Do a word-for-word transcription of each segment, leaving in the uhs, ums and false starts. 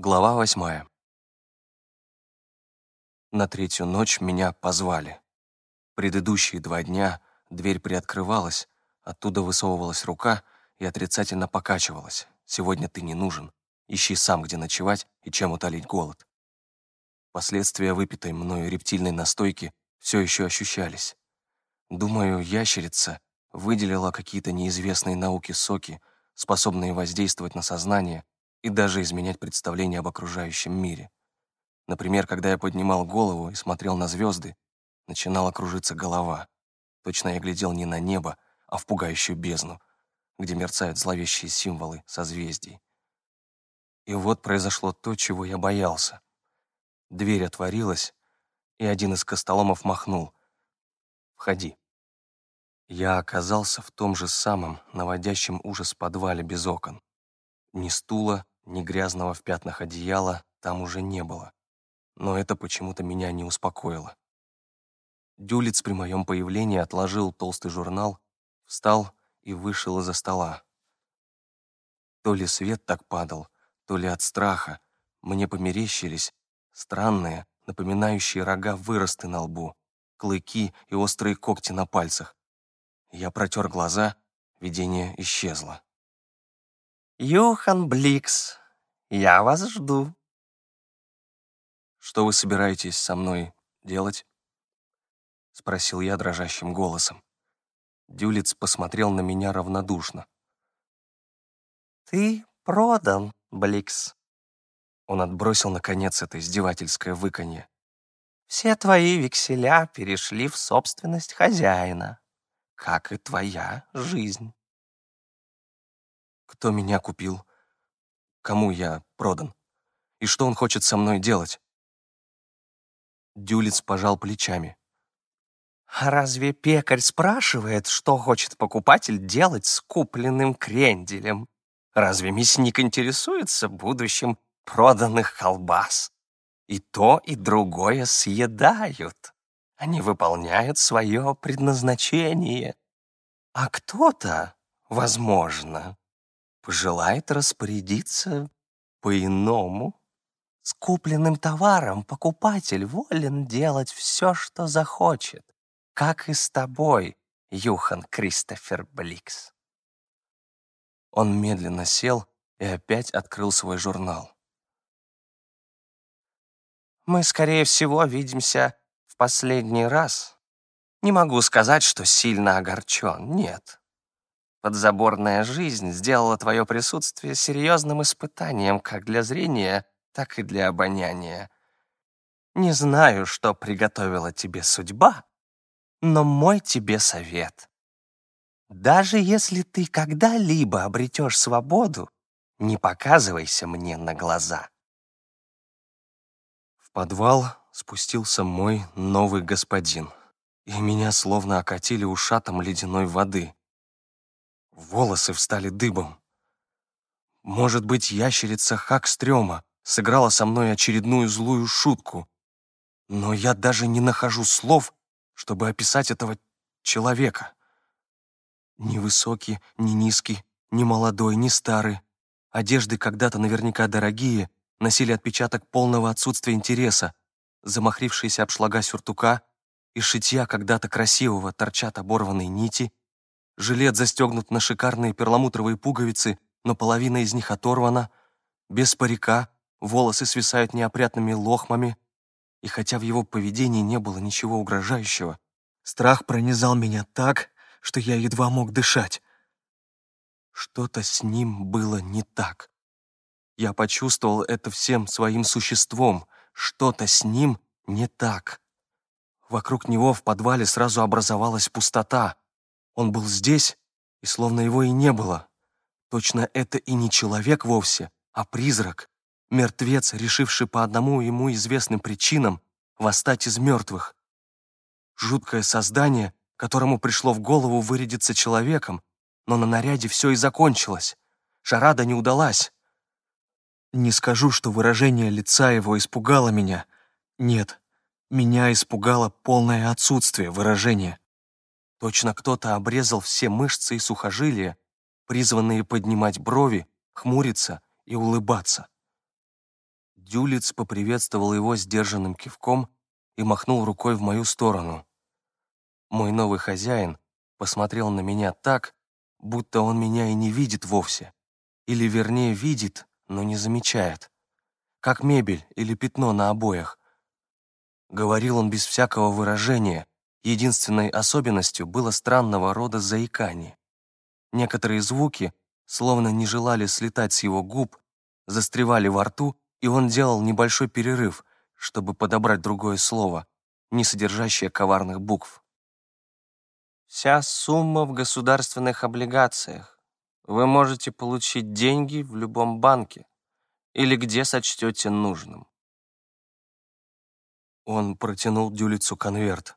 Глава восьмая. На третью ночь меня позвали. Предыдущие два дня дверь приоткрывалась, оттуда высовывалась рука и отрицательно покачивалась. «Сегодня ты не нужен. Ищи сам, где ночевать и чем утолить голод». Последствия выпитой мною рептильной настойки все еще ощущались. Думаю, ящерица выделила какие-то неизвестные науке соки, способные воздействовать на сознание и даже изменять представление об окружающем мире. Например, когда я поднимал голову и смотрел на звезды, начинала кружиться голова. Точно я глядел не на небо, а в пугающую бездну, где мерцают зловещие символы созвездий. И вот произошло то, чего я боялся. Дверь отворилась, и один из костоломов махнул: «Входи». Я оказался в том же самом, наводящем ужас подвале без окон. Ни стула, ни грязного в пятнах одеяла там уже не было. Но это почему-то меня не успокоило. Дюлиц при моем появлении отложил толстый журнал, встал и вышел из-за стола. То ли свет так падал, то ли от страха мне померещились странные, напоминающие рога выросты на лбу, клыки и острые когти на пальцах. Я протер глаза, видение исчезло. «Юхан Бликс, я вас жду». «Что вы собираетесь со мной делать?» — спросил я дрожащим голосом. Дюлиц посмотрел на меня равнодушно. «Ты продан, Бликс. Он отбросил, наконец, это издевательское выканье. Все твои векселя перешли в собственность хозяина, как и твоя жизнь». Кто меня купил? Кому я продан? И что он хочет со мной делать? Дюлиц пожал плечами. А разве пекарь спрашивает, что хочет покупатель делать с купленным кренделем? Разве мясник интересуется будущим проданных колбас? И то, и другое съедают. Они выполняют свое предназначение. А кто-то, возможно, пожелает распорядиться по-иному. С купленным товаром покупатель волен делать все, что захочет, как и с тобой, Юхан Кристофер Бликс. Он медленно сел и опять открыл свой журнал. Мы, скорее всего, видимся в последний раз. Не могу сказать, что сильно огорчен, нет. Подзаборная жизнь сделала твое присутствие серьезным испытанием как для зрения, так и для обоняния. Не знаю, что приготовила тебе судьба, но мой тебе совет. Даже если ты когда-либо обретешь свободу, не показывайся мне на глаза. В подвал спустился мой новый господин, и меня словно окатили ушатом ледяной воды. Волосы встали дыбом. Может быть, ящерица Хакстрёма сыграла со мной очередную злую шутку, но я даже не нахожу слов, чтобы описать этого человека. Ни высокий, ни низкий, ни молодой, ни старый. Одежды когда-то наверняка дорогие, носили отпечаток полного отсутствия интереса. Замахрившиеся обшлага сюртука и шитья когда-то красивого торчат оборванные нити. Жилет застегнут на шикарные перламутровые пуговицы, но половина из них оторвана. Без парика, волосы свисают неопрятными лохмами. И хотя в его поведении не было ничего угрожающего, страх пронизал меня так, что я едва мог дышать. Что-то с ним было не так. Я почувствовал это всем своим существом. Что-то с ним не так. Вокруг него в подвале сразу образовалась пустота. Он был здесь, и словно его и не было. Точно это и не человек вовсе, а призрак. Мертвец, решивший по одному ему известным причинам восстать из мертвых. Жуткое создание, которому пришло в голову вырядиться человеком, но на наряде все и закончилось. Шарада не удалась. Не скажу, что выражение лица его испугало меня. Нет, меня испугало полное отсутствие выражения. Точно кто-то обрезал все мышцы и сухожилия, призванные поднимать брови, хмуриться и улыбаться. Дюлиц поприветствовал его сдержанным кивком и махнул рукой в мою сторону. Мой новый хозяин посмотрел на меня так, будто он меня и не видит вовсе, или, вернее, видит, но не замечает, как мебель или пятно на обоях. Говорил он без всякого выражения, единственной особенностью было странного рода заикание. Некоторые звуки, словно не желали слетать с его губ, застревали во рту, и он делал небольшой перерыв, чтобы подобрать другое слово, не содержащее коварных букв. Вся сумма в государственных облигациях. Вы можете получить деньги в любом банке или где сочтете нужным. Он протянул Дюлицу конверт.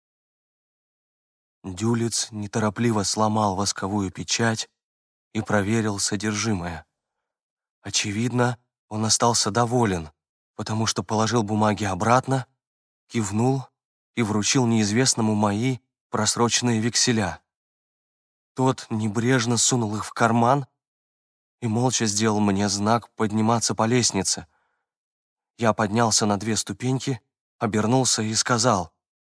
Дюлиц неторопливо сломал восковую печать и проверил содержимое. Очевидно, он остался доволен, потому что положил бумаги обратно, кивнул и вручил неизвестному мои просроченные векселя. Тот небрежно сунул их в карман и молча сделал мне знак подниматься по лестнице. Я поднялся на две ступеньки, обернулся и сказал: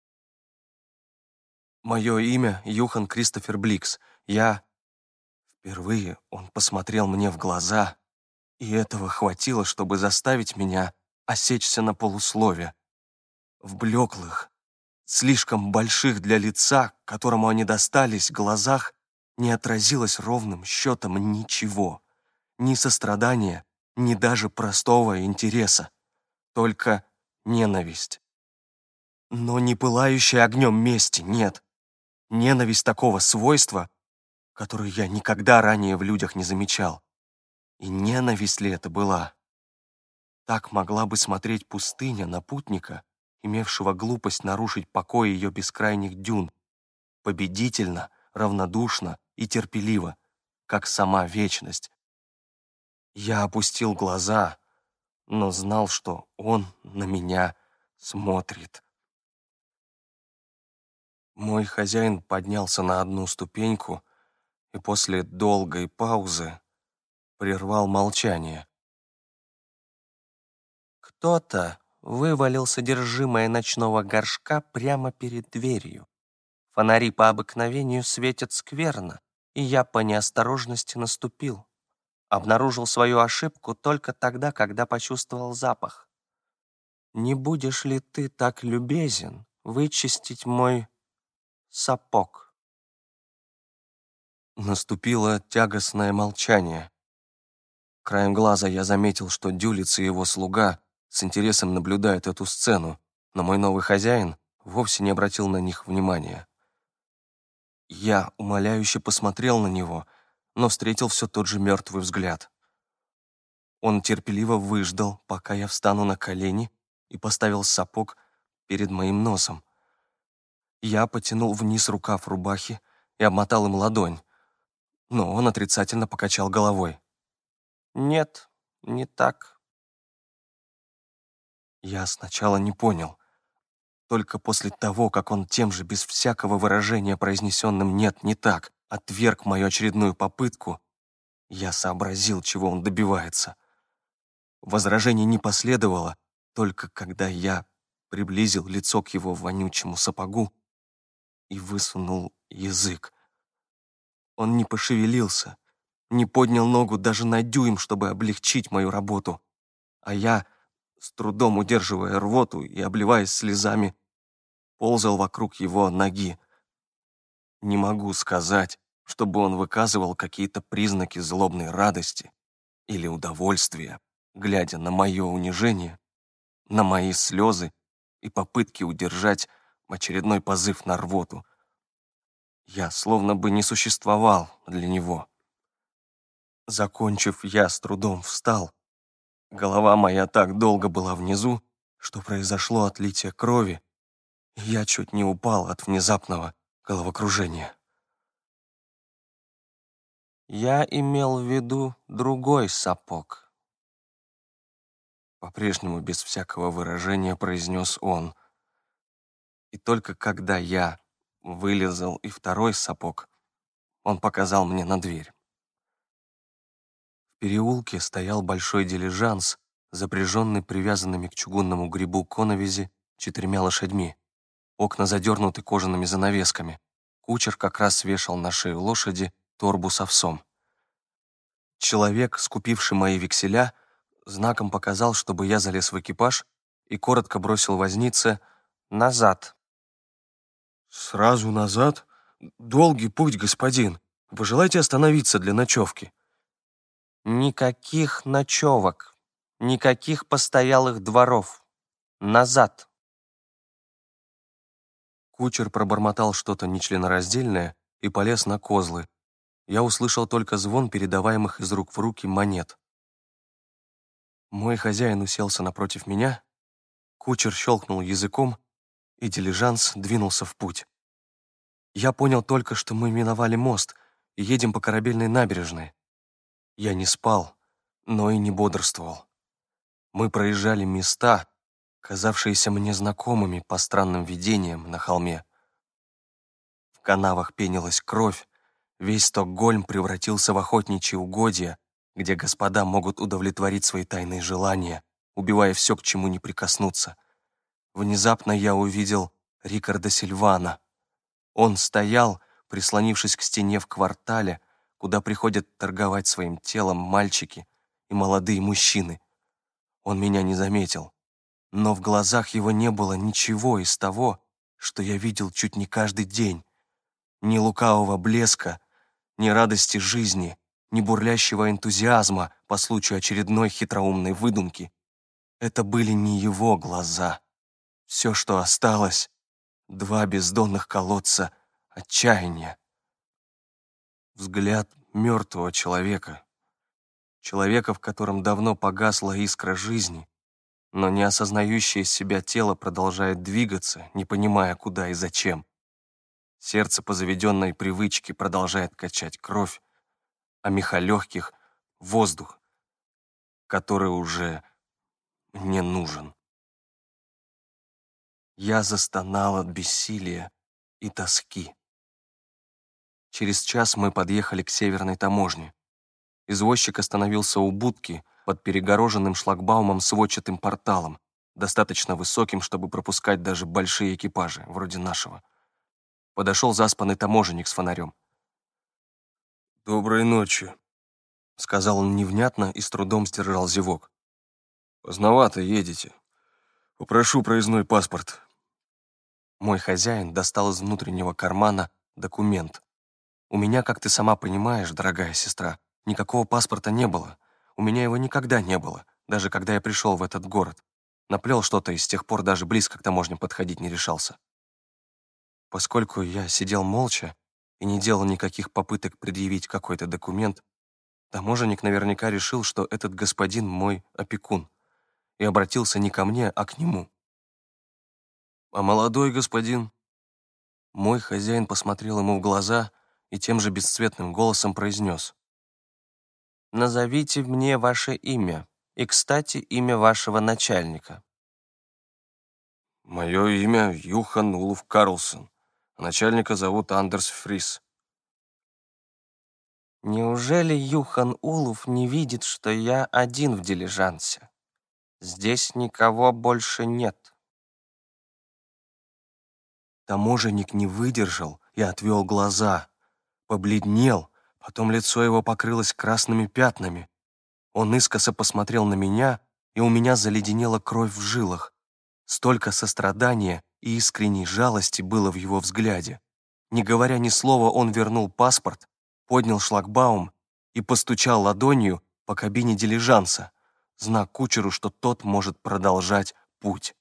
«Мое имя Юхан Кристофер Бликс. Я...» Впервые он посмотрел мне в глаза, и этого хватило, чтобы заставить меня осечься на полуслове. В блеклых, слишком больших для лица, которому они достались, глазах не отразилось ровным счетом ничего. Ни сострадания, ни даже простого интереса. Только ненависть. Но не пылающая огнем мести, нет. Ненависть такого свойства, которую я никогда ранее в людях не замечал. И ненависть ли это была? Так могла бы смотреть пустыня на путника, имевшего глупость нарушить покой ее бескрайних дюн, победительно, равнодушно и терпеливо, как сама вечность. Я опустил глаза, но знал, что он на меня смотрит. Мой хозяин поднялся на одну ступеньку и после долгой паузы прервал молчание. Кто-то вывалил содержимое ночного горшка прямо перед дверью. Фонари по обыкновению светят скверно, и я по неосторожности наступил. Обнаружил свою ошибку только тогда, когда почувствовал запах. «Не будешь ли ты так любезен вычистить мой сапог?» Наступило тягостное молчание. Краем глаза я заметил, что Дюлиц и его слуга с интересом наблюдают эту сцену, но мой новый хозяин вовсе не обратил на них внимания. Я умоляюще посмотрел на него, но встретил все тот же мертвый взгляд. Он терпеливо выждал, пока я встану на колени, и поставил сапог перед моим носом. Я потянул вниз рукав рубахи и обмотал им ладонь, но он отрицательно покачал головой. «Нет, не так». Я сначала не понял. Только после того, как он тем же, без всякого выражения произнесенным «нет, не так», отверг мою очередную попытку, я сообразил, чего он добивается. Возражений не последовало, только когда я приблизил лицо к его вонючему сапогу и высунул язык. Он не пошевелился, не поднял ногу даже на дюйм, чтобы облегчить мою работу, а я, с трудом удерживая рвоту и обливаясь слезами, ползал вокруг его ноги. Не могу сказать, чтобы он выказывал какие-то признаки злобной радости или удовольствия, глядя на мое унижение, на мои слезы и попытки удержать очередной позыв на рвоту. Я словно бы не существовал для него. Закончив, я с трудом встал. Голова моя так долго была внизу, что произошло отлитие крови, и я чуть не упал от внезапного головокружения. Я имел в виду другой сапог. По-прежнему без всякого выражения произнес он. И только когда я вылезал и второй сапог, он показал мне на дверь. В переулке стоял большой дилижанс, запряженный привязанными к чугунному гребу коновизи четырьмя лошадьми. Окна задернуты кожаными занавесками. Кучер как раз свешал на шею лошади торбу с овсом. Человек, скупивший мои векселя, знаком показал, чтобы я залез в экипаж, и коротко бросил вознице «назад». «Сразу назад? Долгий путь, господин. Пожелайте остановиться для ночевки». «Никаких ночевок, никаких постоялых дворов. Назад!» Кучер пробормотал что-то нечленораздельное и полез на козлы. Я услышал только звон передаваемых из рук в руки монет. Мой хозяин уселся напротив меня, кучер щелкнул языком, и дилижанс двинулся в путь. Я понял только, что мы миновали мост и едем по корабельной набережной. Я не спал, но и не бодрствовал. Мы проезжали места, казавшиеся мне знакомыми по странным видениям на холме. В канавах пенилась кровь, весь Стокгольм превратился в охотничьи угодья, где господа могут удовлетворить свои тайные желания, убивая все, к чему не прикоснуться. Внезапно я увидел Рикарда Сильвана. Он стоял, прислонившись к стене в квартале, куда приходят торговать своим телом мальчики и молодые мужчины. Он меня не заметил, но в глазах его не было ничего из того, что я видел чуть не каждый день. Ни лукавого блеска, ни радости жизни, ни бурлящего энтузиазма по случаю очередной хитроумной выдумки. Это были не его глаза. Все, что осталось, два бездонных колодца отчаяния. Взгляд мертвого человека. Человека, в котором давно погасла искра жизни, но не осознающее себя тело продолжает двигаться, не понимая, куда и зачем. Сердце по заведенной привычке продолжает качать кровь, а меха легких — воздух, который уже не нужен. Я застонал от бессилия и тоски. Через час мы подъехали к северной таможне. Извозчик остановился у будки под перегороженным шлагбаумом сводчатым порталом, достаточно высоким, чтобы пропускать даже большие экипажи, вроде нашего. Подошел заспанный таможенник с фонарем. «Доброй ночи», — сказал он невнятно и с трудом сдержал зевок. «Поздновато едете. Попрошу проездной паспорт». Мой хозяин достал из внутреннего кармана документ. У меня, как ты сама понимаешь, дорогая сестра, никакого паспорта не было. У меня его никогда не было, даже когда я пришел в этот город. Наплел что-то и с тех пор даже близко к таможне подходить не решался. Поскольку я сидел молча и не делал никаких попыток предъявить какой-то документ, таможенник наверняка решил, что этот господин мой опекун, и обратился не ко мне, а к нему. «А молодой господин?» Мой хозяин посмотрел ему в глаза и тем же бесцветным голосом произнес: «Назовите мне ваше имя, и, кстати, имя вашего начальника». «Мое имя Юхан Улов Карлсон, а начальника зовут Андерс Фрис». «Неужели Юхан Улов не видит, что я один в дилижансе? Здесь никого больше нет». Таможенник не выдержал и отвел глаза. Побледнел, потом лицо его покрылось красными пятнами. Он искоса посмотрел на меня, и у меня заледенела кровь в жилах. Столько сострадания и искренней жалости было в его взгляде. Не говоря ни слова, он вернул паспорт, поднял шлагбаум и постучал ладонью по кабине дилижанса, знак кучеру, что тот может продолжать путь.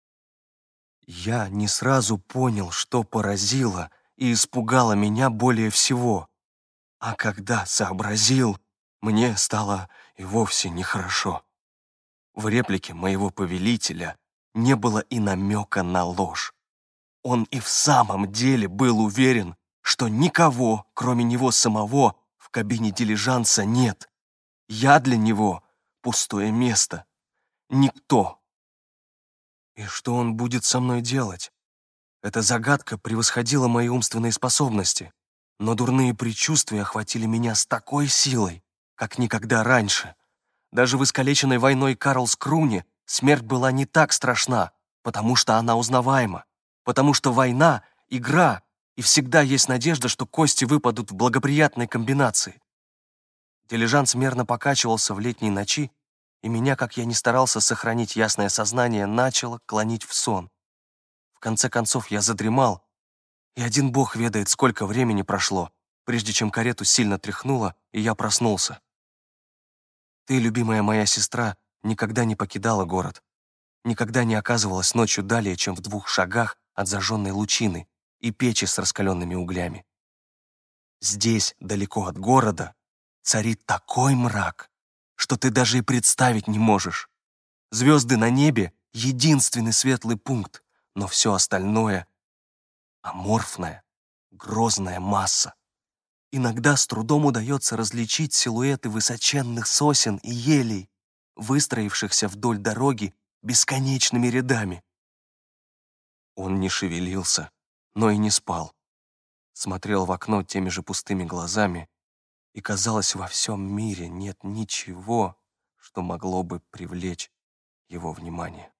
Я не сразу понял, что поразило и испугало меня более всего. А когда сообразил, мне стало и вовсе нехорошо. В реплике моего повелителя не было и намека на ложь. Он и в самом деле был уверен, что никого, кроме него самого, в кабине дилижанса нет. Я для него пустое место. Никто. И что он будет со мной делать? Эта загадка превосходила мои умственные способности, но дурные предчувствия охватили меня с такой силой, как никогда раньше. Даже в искалеченной войной Карлскруне смерть была не так страшна, потому что она узнаваема, потому что война — игра, и всегда есть надежда, что кости выпадут в благоприятной комбинации. Дилижанс мерно покачивался в летней ночи, и меня, как я ни старался сохранить ясное сознание, начало клонить в сон. В конце концов я задремал, и один бог ведает, сколько времени прошло, прежде чем карету сильно тряхнуло, и я проснулся. Ты, любимая моя сестра, никогда не покидала город, никогда не оказывалась ночью далее, чем в двух шагах от зажженной лучины и печи с раскаленными углями. Здесь, далеко от города, царит такой мрак, что ты даже и представить не можешь. Звезды на небе — единственный светлый пункт, но все остальное — аморфная, грозная масса. Иногда с трудом удается различить силуэты высоченных сосен и елей, выстроившихся вдоль дороги бесконечными рядами. Он не шевелился, но и не спал. Смотрел в окно теми же пустыми глазами, и, казалось, во всем мире нет ничего, что могло бы привлечь его внимание.